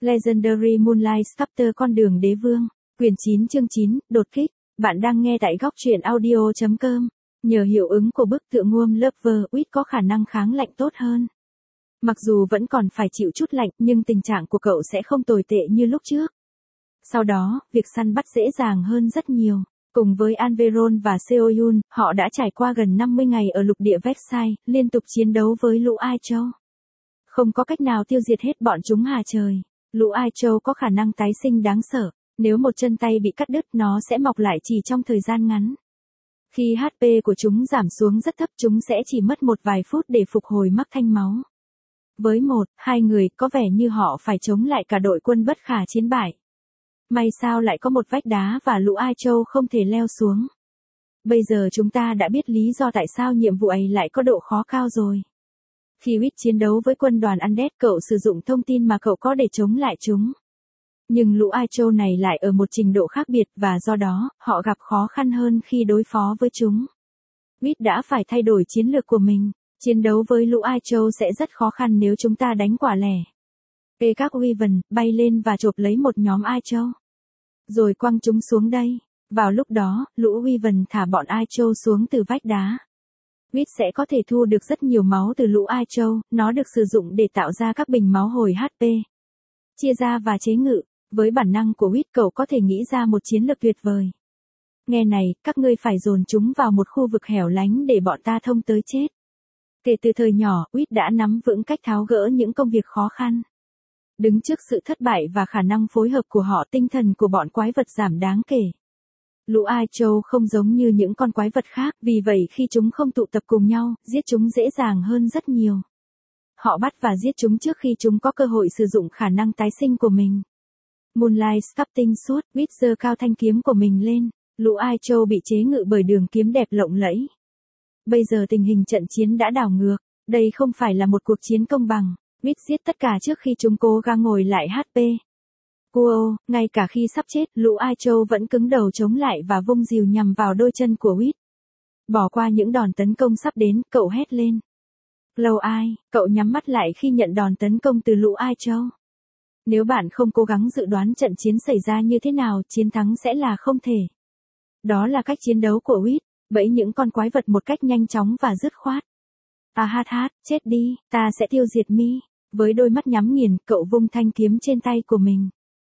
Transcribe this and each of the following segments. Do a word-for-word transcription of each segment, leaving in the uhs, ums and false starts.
Legendary Moonlight Sculptor con đường đế vương. Quyển chín chương chín, đột kích. Bạn đang nghe tại góc truyện audio chấm com. Nhờ hiệu ứng của bức tượng Warm Lover, Wit có khả năng kháng lạnh tốt hơn. Mặc dù vẫn còn phải chịu chút lạnh, nhưng tình trạng của cậu sẽ không tồi tệ như lúc trước. Sau đó, việc săn bắt dễ dàng hơn rất nhiều. Cùng với Anveron và Seoyun, họ đã trải qua gần năm mươi ngày ở lục địa Vexai, liên tục chiến đấu với lũ Ai Châu. Không có cách nào tiêu diệt hết bọn chúng hà trời. Lũ Ai Châu có khả năng tái sinh đáng sợ. Nếu một chân tay bị cắt đứt, nó sẽ mọc lại chỉ trong thời gian ngắn. Khi hát pê của chúng giảm xuống rất thấp, chúng sẽ chỉ mất một vài phút để phục hồi mắc thanh máu. Với một, hai người, có vẻ như họ phải chống lại cả đội quân bất khả chiến bại. May sao lại có một vách đá và lũ Ai Châu không thể leo xuống. Bây giờ chúng ta đã biết lý do tại sao nhiệm vụ ấy lại có độ khó cao rồi. Khi Wit chiến đấu với quân đoàn Undead, cậu sử dụng thông tin mà cậu có để chống lại chúng. Nhưng lũ Ai Châu này lại ở một trình độ khác biệt và do đó, họ gặp khó khăn hơn khi đối phó với chúng. Wit đã phải thay đổi chiến lược của mình. Chiến đấu với lũ Ai Châu sẽ rất khó khăn nếu chúng ta đánh quả lẻ. Kê các Wyvern bay lên và chộp lấy một nhóm Ai Châu. Rồi quăng chúng xuống đây. Vào lúc đó, lũ Wyvern thả bọn Ai Châu xuống từ vách đá. Wit sẽ có thể thu được rất nhiều máu từ lũ Ai Châu, nó được sử dụng để tạo ra các bình máu hồi hát pê. Chia ra và chế ngự, với bản năng của Wit cậu có thể nghĩ ra một chiến lược tuyệt vời. Nghe này, các ngươi phải dồn chúng vào một khu vực hẻo lánh để bọn ta thông tới chết. Kể từ thời nhỏ, Wit đã nắm vững cách tháo gỡ những công việc khó khăn. Đứng trước sự thất bại và khả năng phối hợp của họ, tinh thần của bọn quái vật giảm đáng kể. Lũ Ai Châu không giống như những con quái vật khác, vì vậy khi chúng không tụ tập cùng nhau, giết chúng dễ dàng hơn rất nhiều. Họ bắt và giết chúng trước khi chúng có cơ hội sử dụng khả năng tái sinh của mình. Moonlight Sculpting suốt, Wit giơ cao thanh kiếm của mình lên, lũ Ai Châu bị chế ngự bởi đường kiếm đẹp lộng lẫy. Bây giờ tình hình trận chiến đã đảo ngược, đây không phải là một cuộc chiến công bằng. Wit giết tất cả trước khi chúng cố gắng ngồi lại hát pê. Wow, ngay cả khi sắp chết, lũ Ai Châu vẫn cứng đầu chống lại và vung rìu nhằm vào đôi chân của Wit. Bỏ qua những đòn tấn công sắp đến, cậu hét lên. Cloud Eye, cậu nhắm mắt lại khi nhận đòn tấn công từ lũ Ai Châu. Nếu bạn không cố gắng dự đoán trận chiến xảy ra như thế nào, chiến thắng sẽ là không thể. Đó là cách chiến đấu của Wit, bẫy những con quái vật một cách nhanh chóng và dứt khoát. À hát hát, chết đi, ta sẽ tiêu diệt mi. Với đôi mắt nhắm nghiền, cậu vung thanh kiếm trên tay của mình.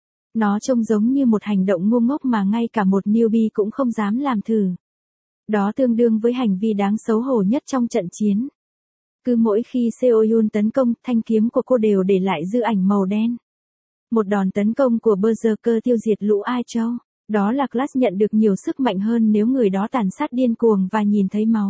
Nó trông giống như một hành động ngu ngốc mà ngay cả một newbie cũng không dám làm thử. Đó tương đương với hành vi đáng xấu hổ nhất trong trận chiến. Cứ mỗi khi Seoyun tấn công, thanh kiếm của cô đều để lại dư ảnh màu đen. Một đòn tấn công của Berserker tiêu diệt lũ Ai Châu. Đó là class nhận được nhiều sức mạnh hơn nếu người đó tàn sát điên cuồng và nhìn thấy máu.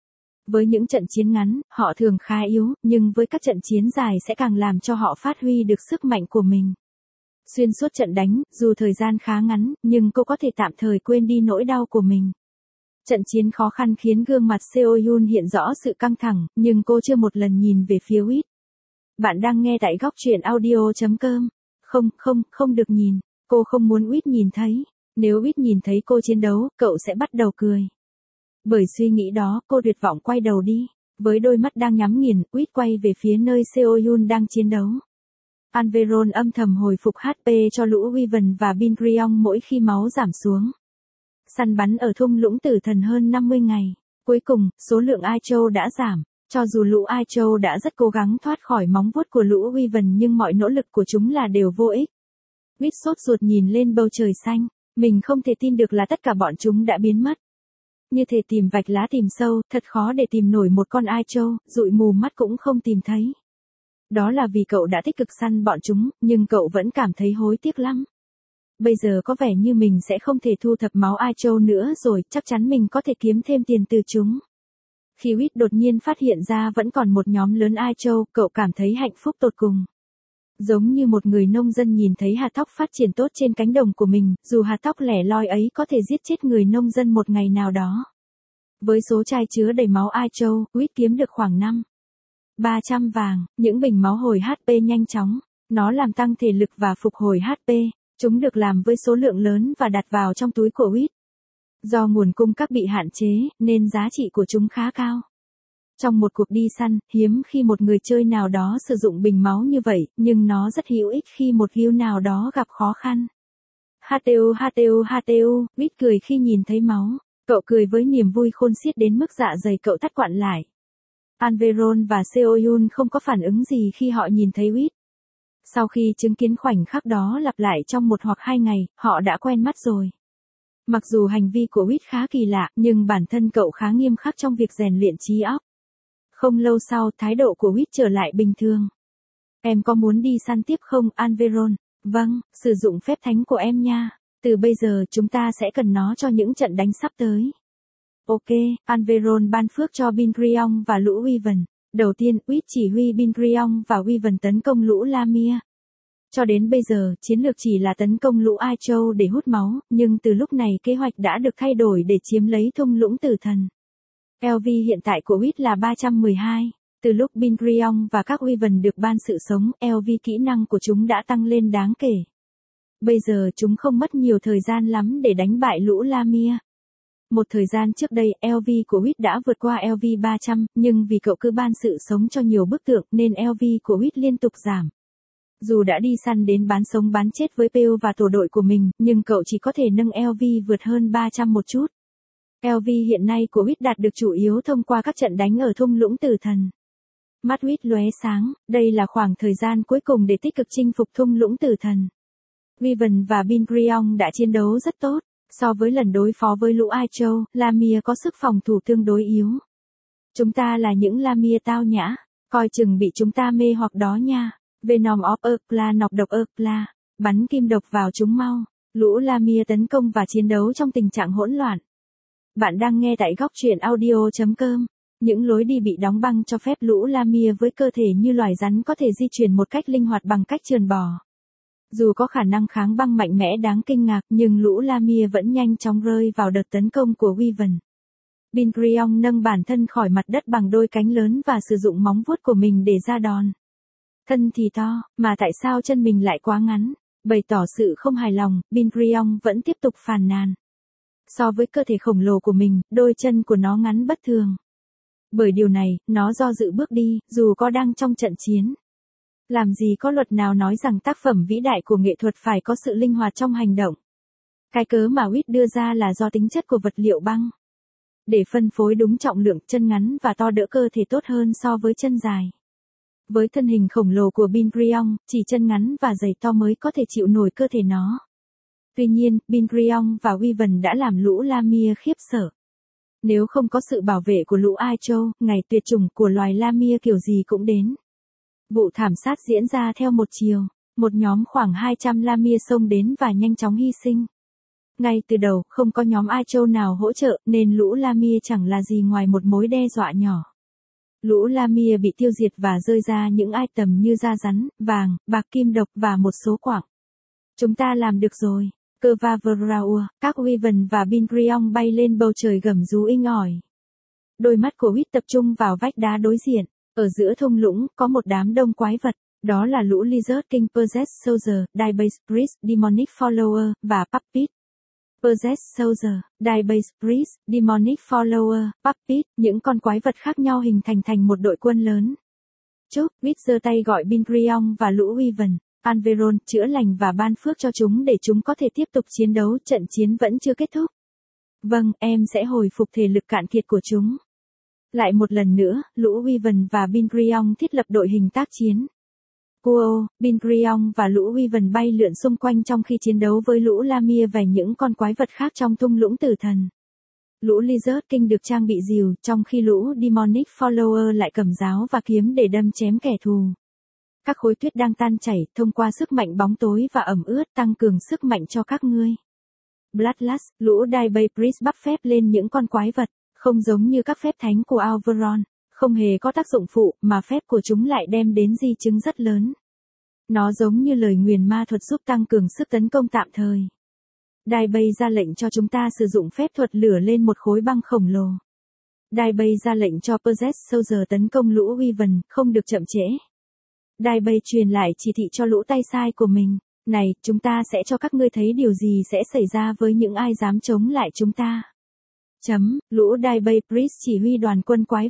Với những trận chiến ngắn, họ thường khá yếu, nhưng với các trận chiến dài sẽ càng làm cho họ phát huy được sức mạnh của mình. Xuyên suốt trận đánh, dù thời gian khá ngắn, nhưng cô có thể tạm thời quên đi nỗi đau của mình. Trận chiến khó khăn khiến gương mặt Seoyun hiện rõ sự căng thẳng, nhưng cô chưa một lần nhìn về phía Wit. Bạn đang nghe tại góc truyện audio chấm com. Không, không, không được nhìn. Cô không muốn Wit nhìn thấy. Nếu Wit nhìn thấy cô chiến đấu, cậu sẽ bắt đầu cười. Bởi suy nghĩ đó, cô tuyệt vọng quay đầu đi. Với đôi mắt đang nhắm nghiền, Wit quay về phía nơi Seoyun đang chiến đấu. Anveron âm thầm hồi phục hát pê cho lũ Wyvern và Bingriong mỗi khi máu giảm xuống. Săn bắn ở thung lũng tử thần hơn năm mươi ngày. Cuối cùng, số lượng Ai Châu đã giảm. Cho dù lũ Ai Châu đã rất cố gắng thoát khỏi móng vuốt của lũ Wyvern, nhưng mọi nỗ lực của chúng là đều vô ích. Wit sốt ruột nhìn lên bầu trời xanh. Mình không thể tin được là tất cả bọn chúng đã biến mất. Như thể tìm vạch lá tìm sâu, thật khó để tìm nổi một con Ai Châu, dụi mù mắt cũng không tìm thấy. Đó là vì cậu đã tích cực săn bọn chúng, nhưng cậu vẫn cảm thấy hối tiếc lắm. Bây giờ có vẻ như mình sẽ không thể thu thập máu Ai Châu nữa rồi, chắc chắn mình có thể kiếm thêm tiền từ chúng. Khi Wit đột nhiên phát hiện ra vẫn còn một nhóm lớn Ai Châu, cậu cảm thấy hạnh phúc tột cùng. Giống như một người nông dân nhìn thấy hạt thóc phát triển tốt trên cánh đồng của mình, dù hạt thóc lẻ loi ấy có thể giết chết người nông dân một ngày nào đó. Với số chai chứa đầy máu Ai Châu, Wit kiếm được khoảng năm ba trăm vàng, những bình máu hồi hát pê nhanh chóng. Nó làm tăng thể lực và phục hồi hát pê. Chúng được làm với số lượng lớn và đặt vào trong túi của Wit. Do nguồn cung cấp bị hạn chế, nên giá trị của chúng khá cao. Trong một cuộc đi săn, hiếm khi một người chơi nào đó sử dụng bình máu như vậy, nhưng nó rất hữu ích khi một guild nào đó gặp khó khăn. hát tê u hát tê u hát tê u, Whit cười khi nhìn thấy máu. Cậu cười với niềm vui khôn xiết đến mức dạ dày cậu thắt quặn lại. Anveron và Seoyun không có phản ứng gì khi họ nhìn thấy Whit. Sau khi chứng kiến khoảnh khắc đó lặp lại trong một hoặc hai ngày, họ đã quen mắt rồi. Mặc dù hành vi của Whit khá kỳ lạ, nhưng bản thân cậu khá nghiêm khắc trong việc rèn luyện trí óc. Không lâu sau, thái độ của Whit trở lại bình thường. Em có muốn đi săn tiếp không, Anveron? Vâng, sử dụng phép thánh của em nha. Từ bây giờ chúng ta sẽ cần nó cho những trận đánh sắp tới. Ok, Anveron ban phước cho Bindriong và lũ Wyvern. Đầu tiên, Whit chỉ huy Bindriong và Wyvern tấn công lũ Lamia. Cho đến bây giờ, chiến lược chỉ là tấn công lũ Ai Châu để hút máu, nhưng từ lúc này kế hoạch đã được thay đổi để chiếm lấy thung lũng tử thần. lờ vê hiện tại của Whit là ba trăm mười hai. Từ lúc Bindriong và các Wyvern được ban sự sống, lờ vê kỹ năng của chúng đã tăng lên đáng kể. Bây giờ chúng không mất nhiều thời gian lắm để đánh bại lũ Lamia. Một thời gian trước đây, lờ vê của Whit đã vượt qua lờ vê ba trăm, nhưng vì cậu cứ ban sự sống cho nhiều bức tượng nên lờ vê của Whit liên tục giảm. Dù đã đi săn đến bán sống bán chết với Pale và tổ đội của mình, nhưng cậu chỉ có thể nâng lờ vê vượt hơn ba trăm một chút. lờ vê hiện nay của Whit đạt được chủ yếu thông qua các trận đánh ở thung lũng tử thần. Mắt Whit lóe sáng, đây là khoảng thời gian cuối cùng để tích cực chinh phục thung lũng tử thần. Wyvern và Bindriong đã chiến đấu rất tốt. So với lần đối phó với lũ Ai Châu, Lamia có sức phòng thủ tương đối yếu. Chúng ta là những Lamia tao nhã, coi chừng bị chúng ta mê hoặc đó nha. Venom of Urkla nọc độc Urkla, bắn kim độc vào chúng mau. Lũ Lamia tấn công và chiến đấu trong tình trạng hỗn loạn. Bạn đang nghe tại góc truyện audio chấm com. Những lối đi bị đóng băng cho phép lũ Lamia với cơ thể như loài rắn có thể di chuyển một cách linh hoạt bằng cách trườn bò. Dù có khả năng kháng băng mạnh mẽ đáng kinh ngạc, nhưng lũ Lamia vẫn nhanh chóng rơi vào đợt tấn công của Wyvern. Bindriong nâng bản thân khỏi mặt đất bằng đôi cánh lớn và sử dụng móng vuốt của mình để ra đòn. Thân thì to, mà tại sao chân mình lại quá ngắn? Bày tỏ sự không hài lòng, Bindriong vẫn tiếp tục phàn nàn. So với cơ thể khổng lồ của mình, đôi chân của nó ngắn bất thường. Bởi điều này, nó do dự bước đi, dù có đang trong trận chiến. Làm gì có luật nào nói rằng tác phẩm vĩ đại của nghệ thuật phải có sự linh hoạt trong hành động. Cái cớ mà Whit đưa ra là do tính chất của vật liệu băng. Để phân phối đúng trọng lượng, chân ngắn và to đỡ cơ thể tốt hơn so với chân dài. Với thân hình khổng lồ của Bindriong, chỉ chân ngắn và giày to mới có thể chịu nổi cơ thể nó. Tuy nhiên, Bindriong và Wyvern đã làm lũ Lamia khiếp sợ. Nếu không có sự bảo vệ của lũ Ai Châu, ngày tuyệt chủng của loài Lamia kiểu gì cũng đến. Vụ thảm sát diễn ra theo một chiều, một nhóm khoảng hai trăm Lamia xông đến và nhanh chóng hy sinh. Ngay từ đầu, không có nhóm Ai Châu nào hỗ trợ, nên lũ Lamia chẳng là gì ngoài một mối đe dọa nhỏ. Lũ Lamia bị tiêu diệt và rơi ra những item như da rắn, vàng, bạc kim độc và một số quặng. Chúng ta làm được rồi. Cơ va Vraur, các Wyvern và Bindriong bay lên bầu trời gầm rú inh ỏi. Đôi mắt của Whit tập trung vào vách đá đối diện. Ở giữa thung lũng, có một đám đông quái vật. Đó là lũ Lizard King, Possessed Soldier, Diebase Priest, Demonic Follower, và Puppet. Possessed Soldier, Diebase Priest, Demonic Follower, Puppet, những con quái vật khác nhau hình thành thành một đội quân lớn. Chúc, Whit giơ tay gọi Bindriong và lũ Wyvern, Anveron, chữa lành và ban phước cho chúng để chúng có thể tiếp tục chiến đấu, trận chiến vẫn chưa kết thúc. Vâng, em sẽ hồi phục thể lực cạn kiệt của chúng. Lại một lần nữa, lũ Wyvern và Bindriong thiết lập đội hình tác chiến. Kuo, Bindriong và lũ Wyvern bay lượn xung quanh trong khi chiến đấu với lũ Lamia và những con quái vật khác trong thung lũng tử thần. Lũ Lizard King được trang bị rìu, trong khi lũ Demonic Follower lại cầm giáo và kiếm để đâm chém kẻ thù. Các khối tuyết đang tan chảy, thông qua sức mạnh bóng tối và ẩm ướt tăng cường sức mạnh cho các ngươi. Bloodlust, lũ Diebase Priest bắp phép lên những con quái vật, không giống như các phép thánh của Auveron, không hề có tác dụng phụ, mà phép của chúng lại đem đến di chứng rất lớn. Nó giống như lời nguyền ma thuật giúp tăng cường sức tấn công tạm thời. Diebase ra lệnh cho chúng ta sử dụng phép thuật lửa lên một khối băng khổng lồ. Diebase ra lệnh cho Possessed Soldier tấn công lũ Wyvern, không được chậm trễ. Diebase truyền lại chỉ thị cho lũ tay sai của mình. Này, chúng ta sẽ cho các ngươi thấy điều gì sẽ xảy ra với những ai dám chống lại chúng ta. Chấm, lũ Diebase Priest chỉ huy đoàn quân quái vật.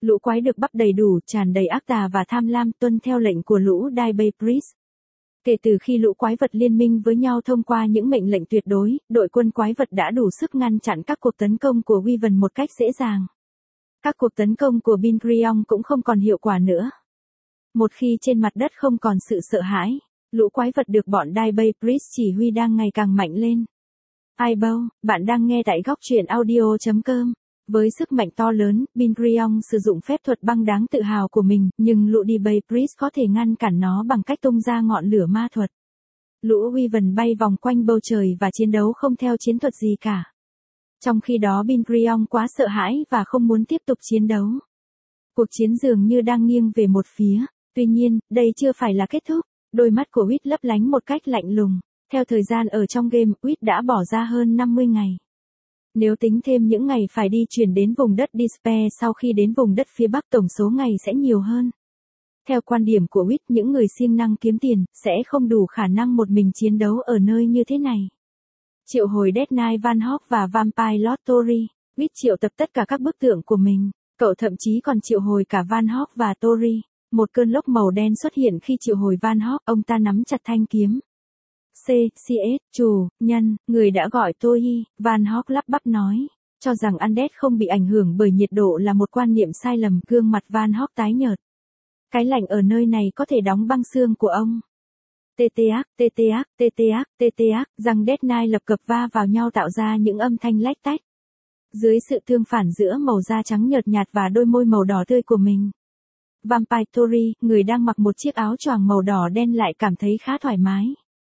Lũ quái được bắp đầy đủ, tràn đầy ác tà và tham lam, tuân theo lệnh của lũ Dai-Bei Priest. Kể từ khi lũ quái vật liên minh với nhau thông qua những mệnh lệnh tuyệt đối, đội quân quái vật đã đủ sức ngăn chặn các cuộc tấn công của Wyvern một cách dễ dàng. Các cuộc tấn công của Bingrion cũng không còn hiệu quả nữa. Một khi trên mặt đất không còn sự sợ hãi, lũ quái vật được bọn Dai-Bei Priest chỉ huy đang ngày càng mạnh lên. Aibo, bạn đang nghe tại góc truyện audio chấm com. Với sức mạnh to lớn, Bingrion sử dụng phép thuật băng đáng tự hào của mình, nhưng lũ Dai-Bei Priest có thể ngăn cản nó bằng cách tung ra ngọn lửa ma thuật. Lũ Wyvern bay vòng quanh bầu trời và chiến đấu không theo chiến thuật gì cả. Trong khi đó Bingrion quá sợ hãi và không muốn tiếp tục chiến đấu. Cuộc chiến dường như đang nghiêng về một phía, tuy nhiên, đây chưa phải là kết thúc. Đôi mắt của Wit lấp lánh một cách lạnh lùng. Theo thời gian ở trong game, Wit đã bỏ ra hơn năm mươi ngày. Nếu tính thêm những ngày phải đi chuyển đến vùng đất Despair sau khi đến vùng đất phía Bắc, tổng số ngày sẽ nhiều hơn. Theo quan điểm của Wit, những người siêng năng kiếm tiền, sẽ không đủ khả năng một mình chiến đấu ở nơi như thế này. Triệu hồi Death Knight Van Hawk và Vampire Lord Tori, Wit triệu tập tất cả các bức tượng của mình. Cậu thậm chí còn triệu hồi cả Van Hawk và Tori. Một cơn lốc màu đen xuất hiện khi triệu hồi Van Hawk, ông ta nắm chặt thanh kiếm. C, xê ét, chủ, nhân, người đã gọi tôi, Van Hawk lắp bắp nói. Cho rằng Undead không bị ảnh hưởng bởi nhiệt độ là một quan niệm sai lầm, gương mặt Van Hawk tái nhợt. Cái lạnh ở nơi này có thể đóng băng xương của ông. Tê tê ác, tê tê ác, tê tê ác, tê tê ác, răng Death Knight lập cập va vào nhau tạo ra những âm thanh lách tách. Dưới sự tương phản giữa màu da trắng nhợt nhạt và đôi môi màu đỏ tươi của mình. Vampire Tori, người đang mặc một chiếc áo choàng màu đỏ đen lại cảm thấy khá thoải mái.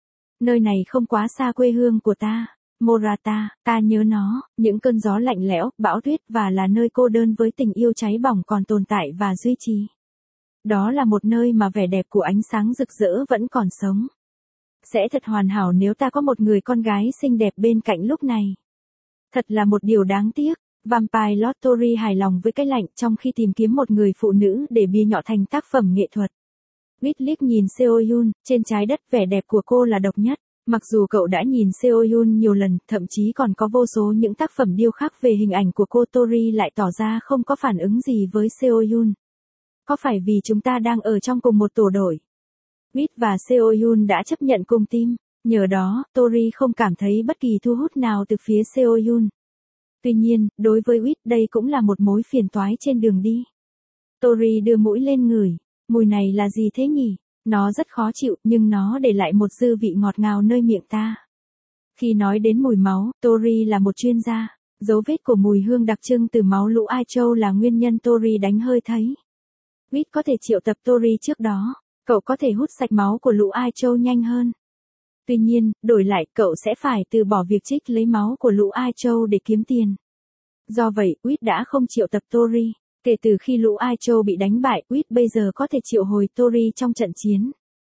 Nơi này không quá xa quê hương của ta, Morata, ta nhớ nó, những cơn gió lạnh lẽo, bão tuyết và là nơi cô đơn với tình yêu cháy bỏng còn tồn tại và duy trì. Đó là một nơi mà vẻ đẹp của ánh sáng rực rỡ vẫn còn sống. Sẽ thật hoàn hảo nếu ta có một người con gái xinh đẹp bên cạnh lúc này. Thật là một điều đáng tiếc. Vampire Lord Tori hài lòng với cái lạnh trong khi tìm kiếm một người phụ nữ để bia nhọ thành tác phẩm nghệ thuật. Wit liếc nhìn Seo-yun, trên trái đất vẻ đẹp của cô là độc nhất. Mặc dù cậu đã nhìn Seo-yun nhiều lần, thậm chí còn có vô số những tác phẩm điêu khắc về hình ảnh của cô, Tori lại tỏ ra không có phản ứng gì với Seo-yun. Có phải vì chúng ta đang ở trong cùng một tổ đội? Wit và Seo-yun đã chấp nhận cùng team, nhờ đó, Tori không cảm thấy bất kỳ thu hút nào từ phía Seo-yun. Tuy nhiên, đối với Wit đây cũng là một mối phiền toái trên đường đi. Tori đưa mũi lên ngửi, mùi này là gì thế nhỉ? Nó rất khó chịu, nhưng nó để lại một dư vị ngọt ngào nơi miệng ta. Khi nói đến mùi máu, Tori là một chuyên gia. Dấu vết của mùi hương đặc trưng từ máu lũ Ai Châu là nguyên nhân Tori đánh hơi thấy. Wit có thể triệu tập Tori trước đó, cậu có thể hút sạch máu của lũ Ai Châu nhanh hơn. Tuy nhiên, đổi lại, cậu sẽ phải từ bỏ việc trích lấy máu của lũ Ai Châu để kiếm tiền. Do vậy, Wit đã không triệu tập Tori. Kể từ khi lũ Ai Châu bị đánh bại, Wit bây giờ có thể triệu hồi Tori trong trận chiến.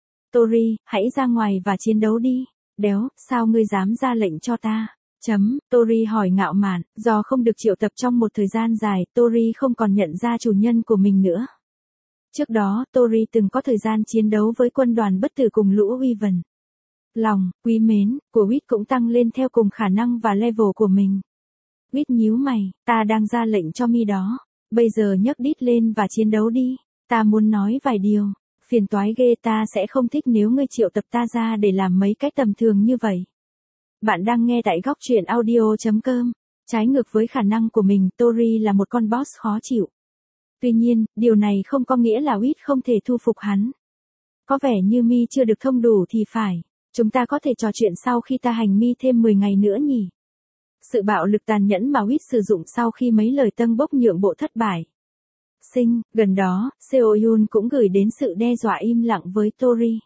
Tori, hãy ra ngoài và chiến đấu đi. Đéo, sao ngươi dám ra lệnh cho ta? Chấm, Tori hỏi ngạo mạn, do không được triệu tập trong một thời gian dài, Tori không còn nhận ra chủ nhân của mình nữa. Trước đó, Tori từng có thời gian chiến đấu với quân đoàn bất tử cùng lũ Wyvern. Lòng, quý mến, của Wit cũng tăng lên theo cùng khả năng và level của mình. Wit nhíu mày, ta đang ra lệnh cho mi đó. Bây giờ nhấc đít lên và chiến đấu đi. Ta muốn nói vài điều. Phiền toái ghê, ta sẽ không thích nếu ngươi triệu tập ta ra để làm mấy cái tầm thường như vậy. Bạn đang nghe tại góc truyện audio chấm com. Trái ngược với khả năng của mình, Tori là một con boss khó chịu. Tuy nhiên, điều này không có nghĩa là Wit không thể thu phục hắn. Có vẻ như mi chưa được thông đủ thì phải. Chúng ta có thể trò chuyện sau khi ta hành mi thêm mười ngày nữa nhỉ? Sự bạo lực tàn nhẫn mà Wit sử dụng sau khi mấy lời tâng bốc nhượng bộ thất bại. Sinh, gần đó, Seo-yun cũng gửi đến sự đe dọa im lặng với Tori.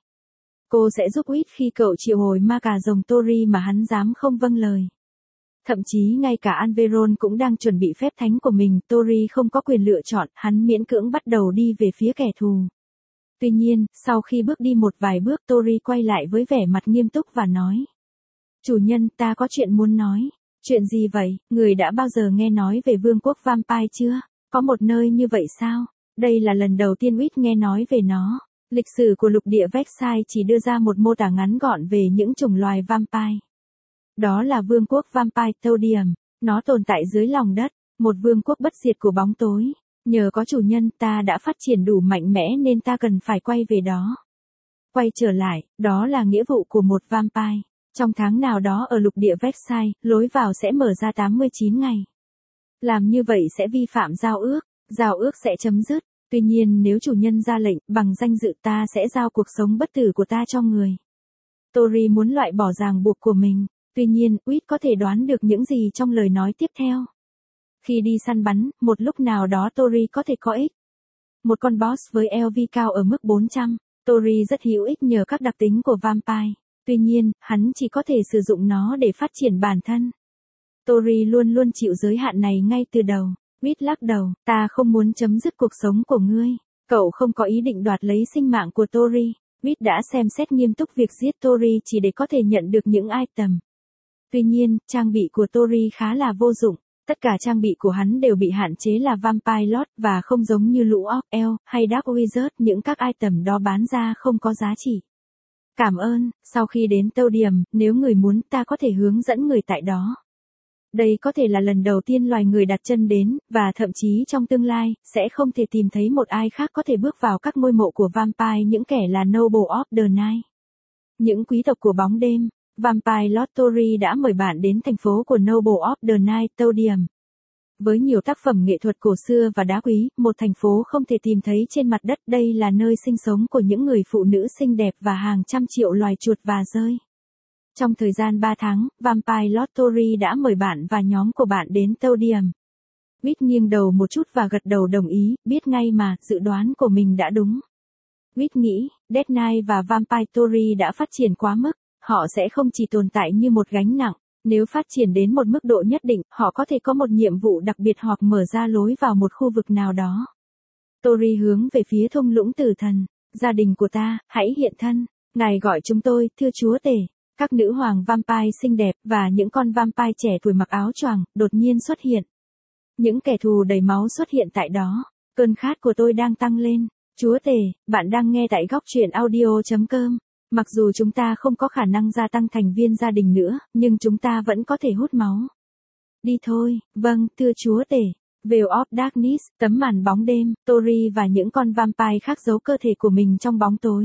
Cô sẽ giúp Wit khi cậu triệu hồi ma cà rồng Tori mà hắn dám không vâng lời. Thậm chí ngay cả Anveron cũng đang chuẩn bị phép thánh của mình, Tori không có quyền lựa chọn, hắn miễn cưỡng bắt đầu đi về phía kẻ thù. Tuy nhiên, sau khi bước đi một vài bước, Tori quay lại với vẻ mặt nghiêm túc và nói. Chủ nhân, ta có chuyện muốn nói. Chuyện gì vậy? Người đã bao giờ nghe nói về vương quốc Vampire chưa? Có một nơi như vậy sao? Đây là lần đầu tiên Wit nghe nói về nó. Lịch sử của lục địa Vexai chỉ đưa ra một mô tả ngắn gọn về những chủng loài Vampire. Đó là vương quốc Vampire Thodium. Nó tồn tại dưới lòng đất, một vương quốc bất diệt của bóng tối. Nhờ có chủ nhân ta đã phát triển đủ mạnh mẽ nên ta cần phải quay về đó. Quay trở lại, đó là nghĩa vụ của một vampire. Trong tháng nào đó ở lục địa Versailles, lối vào sẽ mở ra tám mươi chín ngày. Làm như vậy sẽ vi phạm giao ước, giao ước sẽ chấm dứt. Tuy nhiên nếu chủ nhân ra lệnh, bằng danh dự ta sẽ giao cuộc sống bất tử của ta cho người. Tori muốn loại bỏ ràng buộc của mình. Tuy nhiên, Whit có thể đoán được những gì trong lời nói tiếp theo. Khi đi săn bắn, một lúc nào đó Tori có thể có ích. Một con boss với lờ vê cao ở mức bốn trăm, Tori rất hữu ích nhờ các đặc tính của vampire. Tuy nhiên, hắn chỉ có thể sử dụng nó để phát triển bản thân. Tori luôn luôn chịu giới hạn này ngay từ đầu. Whit lắc đầu, ta không muốn chấm dứt cuộc sống của ngươi. Cậu không có ý định đoạt lấy sinh mạng của Tori. Whit đã xem xét nghiêm túc việc giết Tori chỉ để có thể nhận được những item. Tuy nhiên, trang bị của Tori khá là vô dụng. Tất cả trang bị của hắn đều bị hạn chế là Vampire Lord và không giống như lũ Orc, Elf hay Dark Wizard, những các item đó bán ra không có giá trị. Cảm ơn, sau khi đến Tâu Điểm, nếu người muốn ta có thể hướng dẫn người tại đó. Đây có thể là lần đầu tiên loài người đặt chân đến, và thậm chí trong tương lai, sẽ không thể tìm thấy một ai khác có thể bước vào các ngôi mộ của Vampire, những kẻ là Noble of the Night. Những quý tộc của bóng đêm. Vampire Lord Tori đã mời bạn đến thành phố của Noble of the Night, Tâu Điểm. Với nhiều tác phẩm nghệ thuật cổ xưa và đá quý, một thành phố không thể tìm thấy trên mặt đất, đây là nơi sinh sống của những người phụ nữ xinh đẹp và hàng trăm triệu loài chuột và dơi. Trong thời gian ba tháng, Vampire Lord Tori đã mời bạn và nhóm của bạn đến Tâu Điểm. Whit nghiêng đầu một chút và gật đầu đồng ý, biết ngay mà, dự đoán của mình đã đúng. Whit nghĩ, Death Knight và Vampire Tori đã phát triển quá mức, họ sẽ không chỉ tồn tại như một gánh nặng, nếu phát triển đến một mức độ nhất định, họ có thể có một nhiệm vụ đặc biệt hoặc mở ra lối vào một khu vực nào đó. Tori hướng về phía thung lũng tử thần, gia đình của ta, hãy hiện thân, ngài gọi chúng tôi, thưa chúa tể. Các nữ hoàng vampire xinh đẹp và những con vampire trẻ tuổi mặc áo choàng đột nhiên xuất hiện. Những kẻ thù đầy máu xuất hiện tại đó. Cơn khát của tôi đang tăng lên. Chúa tể, bạn đang nghe tại góc truyện audio chấm com. Mặc dù chúng ta không có khả năng gia tăng thành viên gia đình nữa, nhưng chúng ta vẫn có thể hút máu. Đi thôi, vâng, thưa chúa tể. Veil of Darkness, tấm màn bóng đêm, Tori và những con vampire khác giấu cơ thể của mình trong bóng tối.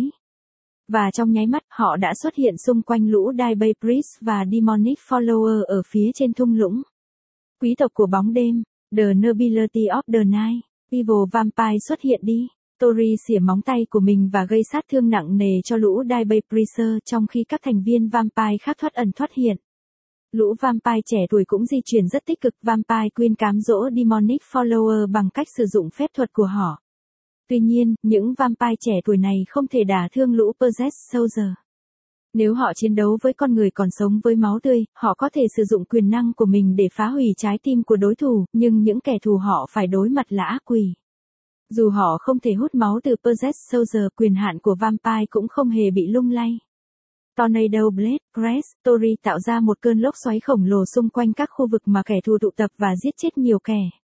Và trong nháy mắt, họ đã xuất hiện xung quanh lũ Diabase Priest và Demonic Follower ở phía trên thung lũng. Quý tộc của bóng đêm, The Nobility of the Night, Evil Vampire xuất hiện đi. Tori xỉa móng tay của mình và gây sát thương nặng nề cho lũ Diabase Priest trong khi các thành viên vampire khác thoát ẩn thoát hiện. Lũ vampire trẻ tuổi cũng di chuyển rất tích cực. Vampire Queen cám dỗ Demonic Follower bằng cách sử dụng phép thuật của họ. Tuy nhiên, những vampire trẻ tuổi này không thể đả thương lũ Possessed Soldier. Nếu họ chiến đấu với con người còn sống với máu tươi, họ có thể sử dụng quyền năng của mình để phá hủy trái tim của đối thủ, nhưng những kẻ thù họ phải đối mặt là ác quỷ. Dù họ không thể hút máu từ Possessed Soldier, quyền hạn của vampire cũng không hề bị lung lay. Tornado Blade, Crest, Tori tạo ra một cơn lốc xoáy khổng lồ xung quanh các khu vực mà kẻ thù tụ tập và giết chết nhiều kẻ.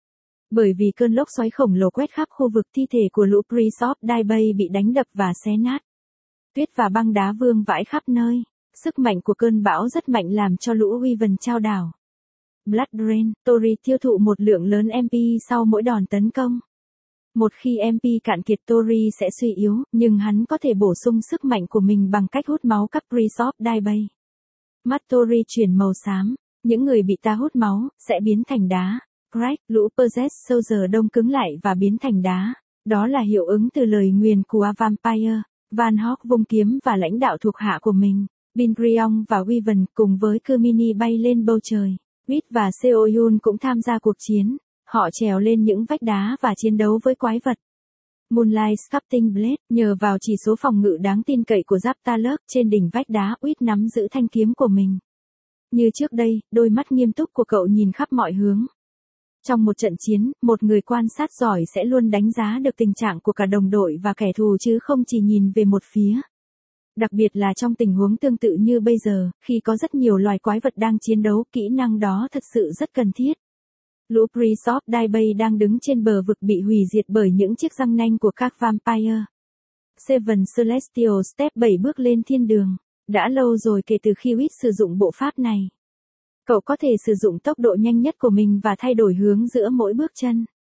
Bởi vì cơn lốc xoáy khổng lồ quét khắp khu vực, thi thể của lũ Priest of Diabase bị đánh đập và xé nát. Tuyết và băng đá vương vãi khắp nơi. Sức mạnh của cơn bão rất mạnh làm cho lũ Wyvern chao đảo. Blood Drain, Tori tiêu thụ một lượng lớn em pê sau mỗi đòn tấn công. Một khi em pê cạn kiệt, Tori sẽ suy yếu, nhưng hắn có thể bổ sung sức mạnh của mình bằng cách hút máu các Priest of Diabase. Mắt Tori chuyển màu xám. Những người bị ta hút máu, sẽ biến thành đá. Crack, lũ Possessed Soldier đông cứng lại và biến thành đá. Đó là hiệu ứng từ lời nguyền của Vampire. Van Hawk vung kiếm và lãnh đạo thuộc hạ của mình. Bingrion và Wyvern cùng với Kermini bay lên bầu trời. Whit và Seoyun cũng tham gia cuộc chiến. Họ trèo lên những vách đá và chiến đấu với quái vật. Moonlight Sculpting Blade, nhờ vào chỉ số phòng ngự đáng tin cậy của giáp Taluk trên đỉnh vách đá, Whit nắm giữ thanh kiếm của mình. Như trước đây, đôi mắt nghiêm túc của cậu nhìn khắp mọi hướng. Trong một trận chiến, một người quan sát giỏi sẽ luôn đánh giá được tình trạng của cả đồng đội và kẻ thù chứ không chỉ nhìn về một phía. Đặc biệt là trong tình huống tương tự như bây giờ, khi có rất nhiều loài quái vật đang chiến đấu, kỹ năng đó thật sự rất cần thiết. Lũ Priest of Diabase đang đứng trên bờ vực bị hủy diệt bởi những chiếc răng nanh của các vampire. Seven Celestial Step bảy bước lên thiên đường. Đã lâu rồi kể từ khi Whit sử dụng bộ pháp này. Cậu có thể sử dụng tốc độ nhanh nhất của mình và thay đổi hướng giữa mỗi bước chân.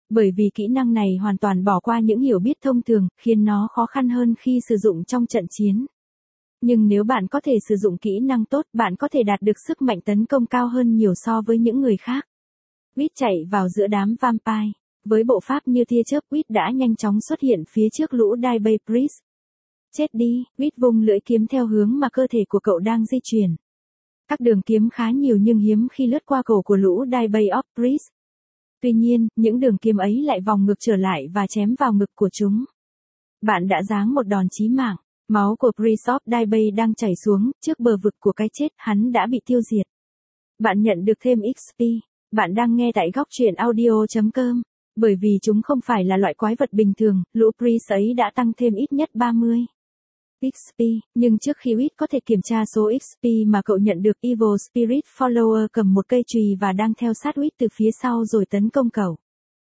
Bởi vì kỹ năng này hoàn toàn bỏ qua những hiểu biết thông thường, khiến nó khó khăn hơn khi sử dụng trong trận chiến. Nhưng nếu bạn có thể sử dụng kỹ năng tốt, bạn có thể đạt được sức mạnh tấn công cao hơn nhiều so với những người khác. Quýt chạy vào giữa đám vampire. Với bộ pháp như tia chớp, Quýt đã nhanh chóng xuất hiện phía trước lũ Daibai Priest. Chết đi, Quýt vung lưỡi kiếm theo hướng mà cơ thể của cậu đang di chuyển. Các đường kiếm khá nhiều nhưng hiếm khi lướt qua cổ của lũ Daibai of Priest. Tuy nhiên, những đường kiếm ấy lại vòng ngược trở lại và chém vào ngực của chúng. Bạn đã giáng một đòn chí mạng. Máu của Priest of Daibai đang chảy xuống, trước bờ vực của cái chết, hắn đã bị tiêu diệt. Bạn nhận được thêm ích pê. Bạn đang nghe tại góc truyện audio chấm com. Bởi vì chúng không phải là loại quái vật bình thường, lũ Priest ấy đã tăng thêm ít nhất ba mươi ích pê, nhưng trước khi Quýt có thể kiểm tra số ích pê mà cậu nhận được, Evil Spirit Follower cầm một cây chùy và đang theo sát Quýt từ phía sau rồi tấn công cậu.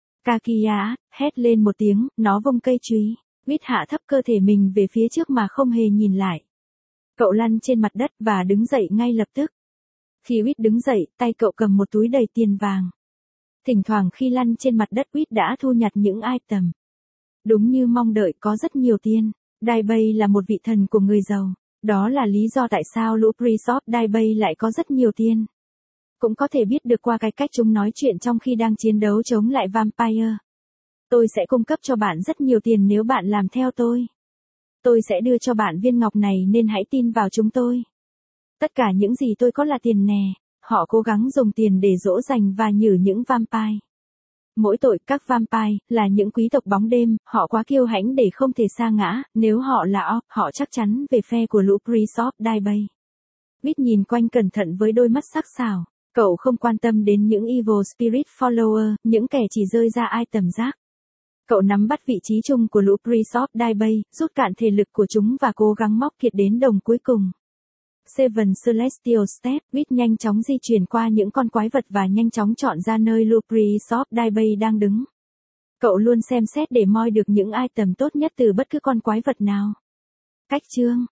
Kakia hét lên một tiếng, nó vung cây chùy. Quýt hạ thấp cơ thể mình về phía trước mà không hề nhìn lại. Cậu lăn trên mặt đất và đứng dậy ngay lập tức. Khi Quýt đứng dậy, tay cậu cầm một túi đầy tiền vàng. Thỉnh thoảng khi lăn trên mặt đất, Quýt đã thu nhặt những item. Đúng như mong đợi, có rất nhiều tiền. Daibai là một vị thần của người giàu. Đó là lý do tại sao lũ Priest of Daibai lại có rất nhiều tiền. Cũng có thể biết được qua cái cách chúng nói chuyện trong khi đang chiến đấu chống lại vampire. Tôi sẽ cung cấp cho bạn rất nhiều tiền nếu bạn làm theo tôi. Tôi sẽ đưa cho bạn viên ngọc này nên hãy tin vào chúng tôi. Tất cả những gì tôi có là tiền nè. Họ cố gắng dùng tiền để dỗ dành và nhử những vampire. Mỗi tội các vampire là những quý tộc bóng đêm, họ quá kiêu hãnh để không thể sa ngã, nếu họ là orc, họ chắc chắn về phe của lũ Priest of Daibai. Quýt nhìn quanh cẩn thận với đôi mắt sắc sảo, cậu không quan tâm đến những Evil Spirit Follower, những kẻ chỉ rơi ra item rác. Cậu nắm bắt vị trí chung của lũ Priest of Daibai, rút cạn thể lực của chúng và cố gắng móc kiệt đến đồng cuối cùng. Seven Celestial Step, Quýt nhanh chóng di chuyển qua những con quái vật và nhanh chóng chọn ra nơi lũ Priest of Daibai đang đứng. Cậu luôn xem xét để moi được những item tốt nhất từ bất cứ con quái vật nào. Cách chương